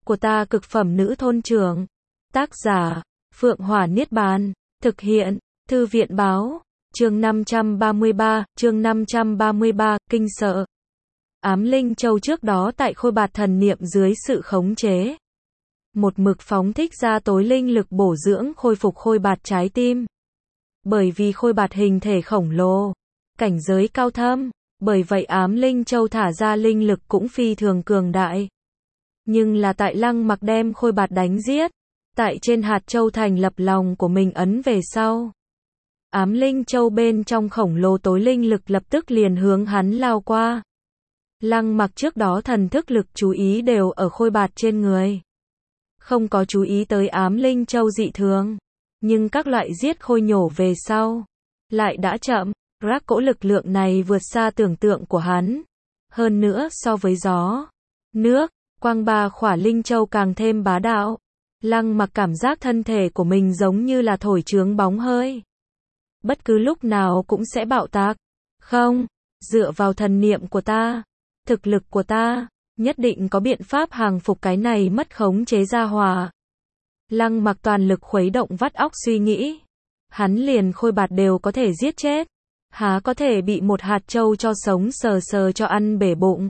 của ta cực phẩm nữ thôn trưởng. Tác giả, Phượng Hỏa Niết Bàn. Thực hiện, Thư viện báo. Chương 533, kinh sợ. Ám Linh Châu trước đó tại Khôi Bạt thần niệm dưới sự khống chế, một mực phóng thích ra tối linh lực bổ dưỡng khôi phục Khôi Bạt trái tim. Bởi vì Khôi Bạt hình thể khổng lồ, cảnh giới cao thâm, bởi vậy Ám Linh Châu thả ra linh lực cũng phi thường cường đại. Nhưng là tại Lăng Mặc đem Khôi Bạt đánh giết, tại trên hạt châu thành lập lòng của mình ấn về sau, Ám Linh Châu bên trong khổng lồ tối linh lực lập tức liền hướng hắn lao qua. Lăng Mặc trước đó thần thức lực chú ý đều ở Khôi Bạt trên người, không có chú ý tới Ám Linh Châu dị thường. Nhưng các loại giết khôi nhổ về sau, lại đã chậm. Rác cỗ lực lượng này vượt xa tưởng tượng của hắn. Hơn nữa so với gió, nước, quang ba khỏa Linh Châu càng thêm bá đạo. Lăng Mặc cảm giác thân thể của mình giống như là thổi chướng bóng hơi, bất cứ lúc nào cũng sẽ bạo tạc. Không, dựa vào thần niệm của ta, thực lực của ta, nhất định có biện pháp hàng phục cái này mất khống chế gia hỏa. Lăng Mặc toàn lực khuấy động vắt óc suy nghĩ. Hắn liền Khôi Bạt đều có thể giết chết, há có thể bị một hạt châu cho sống sờ sờ cho ăn bể bụng.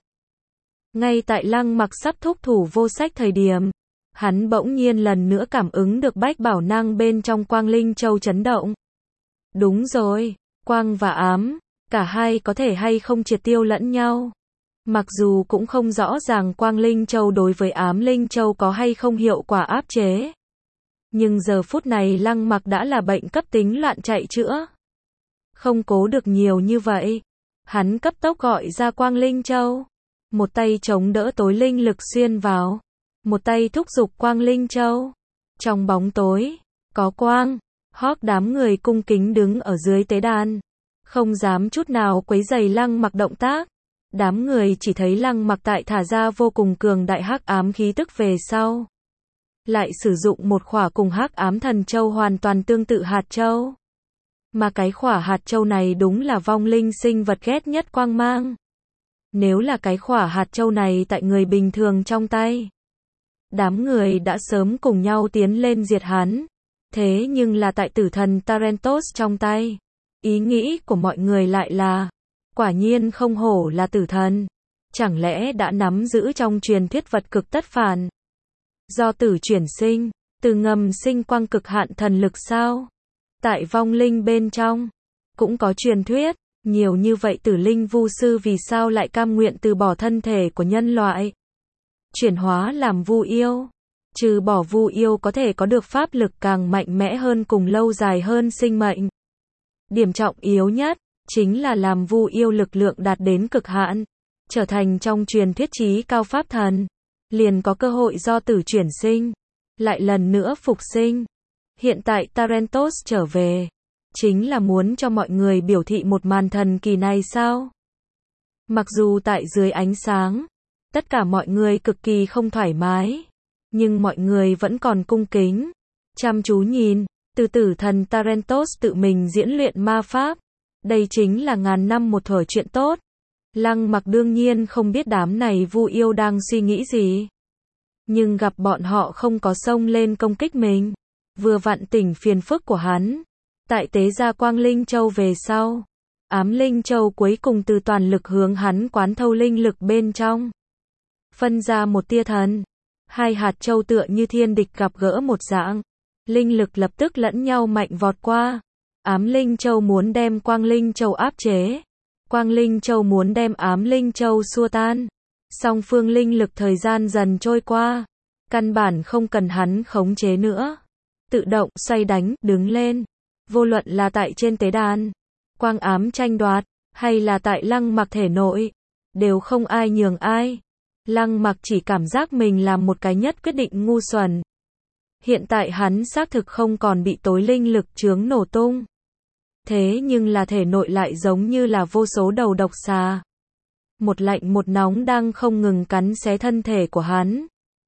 Ngay tại Lăng Mặc sắp thúc thủ vô sách thời điểm, hắn bỗng nhiên lần nữa cảm ứng được bách bảo năng bên trong quang Linh Châu chấn động. Đúng rồi, quang và ám, cả hai có thể hay không triệt tiêu lẫn nhau. Mặc dù cũng không rõ ràng quang Linh Châu đối với ám Linh Châu có hay không hiệu quả áp chế. Nhưng giờ phút này Lăng Mặc đã là bệnh cấp tính loạn chạy chữa. Không cố được nhiều như vậy. Hắn cấp tốc gọi ra quang Linh Châu. Một tay chống đỡ tối linh lực xuyên vào. Một tay thúc giục quang Linh Châu. Trong bóng tối, có quang. Hót đám người cung kính đứng ở dưới tế đàn, không dám chút nào quấy rầy Lăng Mặc động tác. Đám người chỉ thấy Lăng Mặc tại thả ra vô cùng cường đại hắc ám khí tức về sau, lại sử dụng một khỏa cùng hắc ám thần châu hoàn toàn tương tự hạt châu. Mà cái khỏa hạt châu này đúng là vong linh sinh vật ghét nhất quang mang. Nếu là cái khỏa hạt châu này tại người bình thường trong tay, đám người đã sớm cùng nhau tiến lên diệt hắn. Thế nhưng là tại tử thần Tarentos trong tay, ý nghĩ của mọi người lại là, quả nhiên không hổ là tử thần. Chẳng lẽ đã nắm giữ trong truyền thuyết vật cực tất phản, do tử chuyển sinh, từ ngầm sinh quang cực hạn thần lực sao? Tại vong linh bên trong, cũng có truyền thuyết, nhiều như vậy tử linh vu sư vì sao lại cam nguyện từ bỏ thân thể của nhân loại, chuyển hóa làm vu yêu? Trừ bỏ vu yêu có thể có được pháp lực càng mạnh mẽ hơn cùng lâu dài hơn sinh mệnh. Điểm trọng yếu nhất, chính là làm vu yêu lực lượng đạt đến cực hạn, trở thành trong truyền thuyết chí cao pháp thần, liền có cơ hội do tử chuyển sinh, lại lần nữa phục sinh. Hiện tại Tarentos trở về, chính là muốn cho mọi người biểu thị một màn thần kỳ này sao? Mặc dù tại dưới ánh sáng, tất cả mọi người cực kỳ không thoải mái, nhưng mọi người vẫn còn cung kính, chăm chú nhìn, từ tử thần Tarentos tự mình diễn luyện ma pháp. Đây chính là ngàn năm một thuở chuyện tốt. Lăng Mặc đương nhiên không biết đám này vu yêu đang suy nghĩ gì. Nhưng gặp bọn họ không có xông lên công kích mình, vừa vặn tỉnh phiền phức của hắn. Tại tế ra quang Linh Châu về sau, ám Linh Châu cuối cùng từ toàn lực hướng hắn quán thâu linh lực bên trong, phân ra một tia thần. Hai hạt châu tựa như thiên địch gặp gỡ một dạng, linh lực lập tức lẫn nhau mạnh vọt qua. Ám Linh Châu muốn đem quang Linh Châu áp chế, quang Linh Châu muốn đem ám Linh Châu xua tan. Song phương linh lực thời gian dần trôi qua, căn bản không cần hắn khống chế nữa, tự động xoay đánh, đứng lên. Vô luận là tại trên tế đàn, quang ám tranh đoạt, hay là tại Lăng Mặc thể nội, đều không ai nhường ai. Lăng Mặc chỉ cảm giác mình làm một cái nhất quyết định ngu xuẩn. Hiện tại hắn xác thực không còn bị tối linh lực chướng nổ tung. Thế nhưng là thể nội lại giống như là vô số đầu độc xà, một lạnh một nóng đang không ngừng cắn xé thân thể của hắn.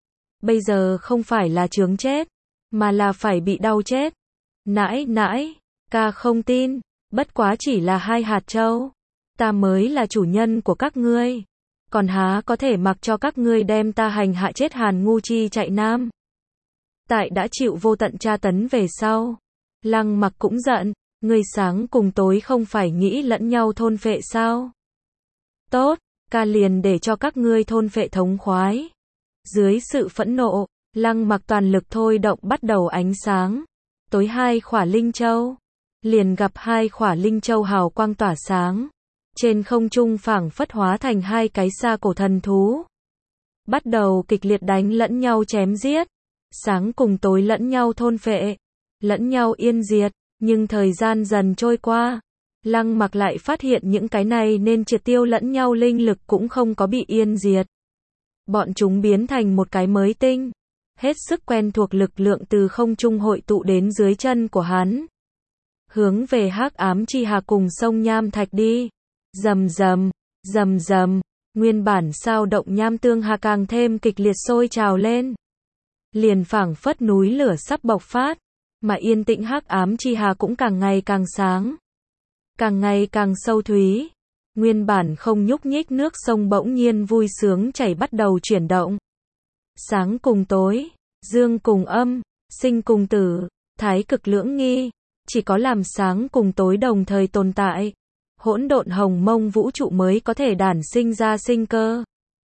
Bây giờ không phải là chướng chết, mà là phải bị đau chết. Nãi nãi, ca không tin, bất quá chỉ là hai hạt châu, ta mới là chủ nhân của các ngươi. Còn há có thể mặc cho các ngươi đem ta hành hạ chết Hàn Ngu Chi chạy nam. Tại đã chịu vô tận tra tấn về sau, Lăng Mặc cũng giận, ngươi sáng cùng tối không phải nghĩ lẫn nhau thôn phệ sao? Tốt, ca liền để cho các ngươi thôn phệ thống khoái. Dưới sự phẫn nộ, Lăng Mặc toàn lực thôi động bắt đầu ánh sáng. Tối 2 khỏa linh châu, liền gặp 2 khỏa linh châu hào quang tỏa sáng. Trên không trung phảng phất hóa thành 2 cái sa cổ thần thú. Bắt đầu kịch liệt đánh lẫn nhau chém giết. Sáng cùng tối lẫn nhau thôn phệ, lẫn nhau yên diệt, nhưng thời gian dần trôi qua, Lăng Mặc lại phát hiện những cái này nên triệt tiêu lẫn nhau linh lực cũng không có bị yên diệt. Bọn chúng biến thành một cái mới tinh, hết sức quen thuộc lực lượng từ không trung hội tụ đến dưới chân của hắn. Hướng về Hắc Ám Chi Hà cùng sông Nham Thạch đi. Rầm rầm, rầm rầm, nguyên bản sao động nham tương hà càng thêm kịch liệt sôi trào lên. Liền phảng phất núi lửa sắp bộc phát, mà yên tĩnh Hắc Ám Chi Hà cũng càng ngày càng sáng, càng ngày càng sâu thúy. Nguyên bản không nhúc nhích nước sông bỗng nhiên vui sướng chảy bắt đầu chuyển động. Sáng cùng tối, dương cùng âm, sinh cùng tử, thái cực lưỡng nghi, chỉ có làm sáng cùng tối đồng thời tồn tại, hỗn độn hồng mông vũ trụ mới có thể đản sinh ra sinh cơ.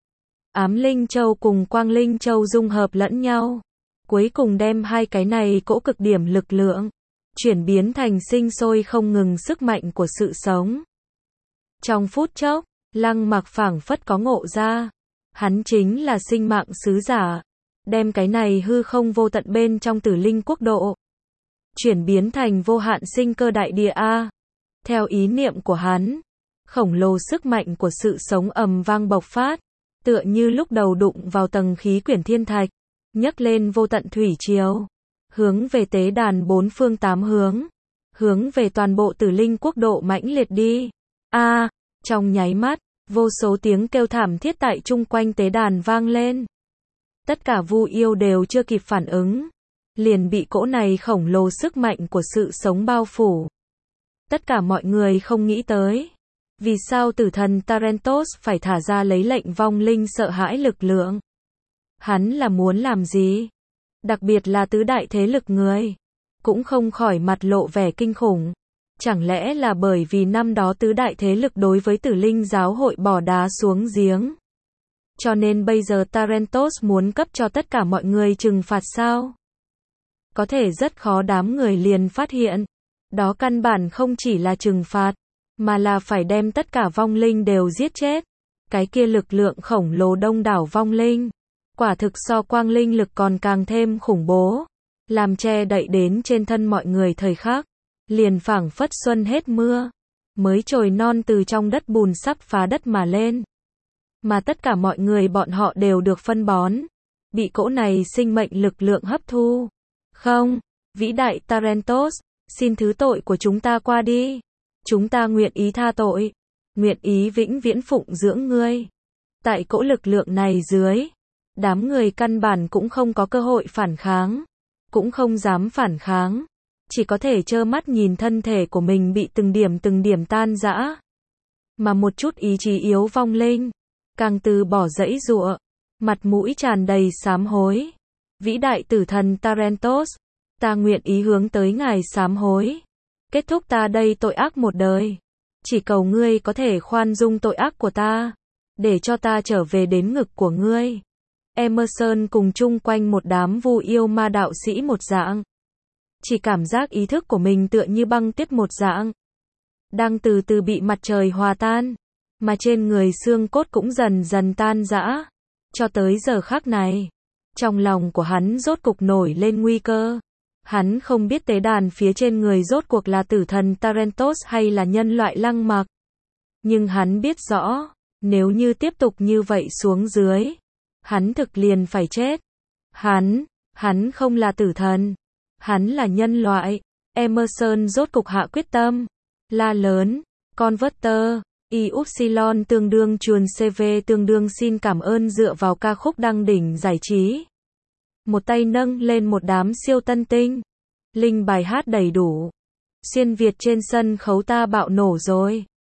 Ám Linh Châu cùng Quang Linh Châu dung hợp lẫn nhau, cuối cùng đem 2 cái này cỗ cực điểm lực lượng, chuyển biến thành sinh sôi không ngừng sức mạnh của sự sống. Trong phút chốc, Lăng Mặc phảng phất có ngộ ra, hắn chính là sinh mạng sứ giả, đem cái này hư không vô tận bên trong Tử Linh quốc độ, chuyển biến thành vô hạn sinh cơ đại địa a. Theo ý niệm của hắn, khổng lồ sức mạnh của sự sống ầm vang bộc phát, tựa như lúc đầu đụng vào tầng khí quyển thiên thạch, nhấc lên vô tận thủy triều, hướng về tế đàn 4 phương 8 hướng, hướng về toàn bộ Tử Linh quốc độ mãnh liệt đi. A, trong nháy mắt, vô số tiếng kêu thảm thiết tại chung quanh tế đàn vang lên. Tất cả Vu yêu đều chưa kịp phản ứng, liền bị cỗ này khổng lồ sức mạnh của sự sống bao phủ. Tất cả mọi người không nghĩ tới, vì sao tử thần Tarentos phải thả ra lấy lệnh vong linh sợ hãi lực lượng. Hắn là muốn làm gì? Đặc biệt là tứ đại thế lực người, cũng không khỏi mặt lộ vẻ kinh khủng. Chẳng lẽ là bởi vì năm đó tứ đại thế lực đối với Tử Linh giáo hội bỏ đá xuống giếng? Cho nên bây giờ Tarentos muốn cấp cho tất cả mọi người trừng phạt sao? Có thể rất khó đám người liền phát hiện. Đó căn bản không chỉ là trừng phạt, mà là phải đem tất cả vong linh đều giết chết. Cái kia lực lượng khổng lồ đông đảo vong linh, quả thực so quang linh lực còn càng thêm khủng bố, làm che đậy đến trên thân mọi người thời khắc, liền phảng phất xuân hết mưa, mới trồi non từ trong đất bùn sắp phá đất mà lên. Mà tất cả mọi người bọn họ đều được phân bón, bị cỗ này sinh mệnh lực lượng hấp thu. Không, vĩ đại Tarentos, xin thứ tội của chúng ta qua đi. Chúng ta nguyện ý tha tội, nguyện ý vĩnh viễn phụng dưỡng ngươi. Tại cỗ lực lượng này dưới, đám người căn bản cũng không có cơ hội phản kháng, cũng không dám phản kháng, chỉ có thể trơ mắt nhìn thân thể của mình bị từng điểm tan rã. Mà một chút ý chí yếu vong linh, càng từ bỏ dãy giụa, mặt mũi tràn đầy sám hối. Vĩ đại tử thần Tarentos, ta nguyện ý hướng tới ngài sám hối, kết thúc ta đây tội ác một đời. Chỉ cầu ngươi có thể khoan dung tội ác của ta, để cho ta trở về đến ngực của ngươi. Emerson cùng chung quanh một đám Vu yêu ma đạo sĩ một dạng, chỉ cảm giác ý thức của mình tựa như băng tuyết một dạng, đang từ từ bị mặt trời hòa tan, mà trên người xương cốt cũng dần dần tan rã. Cho tới giờ khắc này, trong lòng của hắn rốt cục nổi lên nguy cơ. Hắn không biết tế đàn phía trên người rốt cuộc là tử thần Tarentos hay là nhân loại Lăng Mặc. Nhưng hắn biết rõ, nếu như tiếp tục như vậy xuống dưới, hắn thực liền phải chết. Hắn không là tử thần, hắn là nhân loại. Emerson rốt cục hạ quyết tâm, la lớn, Converter, Iupsilon tương đương chuồn CV tương đương xin cảm ơn dựa vào ca khúc đăng đỉnh giải trí. Một tay nâng lên một đám siêu tân tinh, linh bài hát đầy đủ. Xuyên Việt trên sân khấu ta bạo nổ rồi.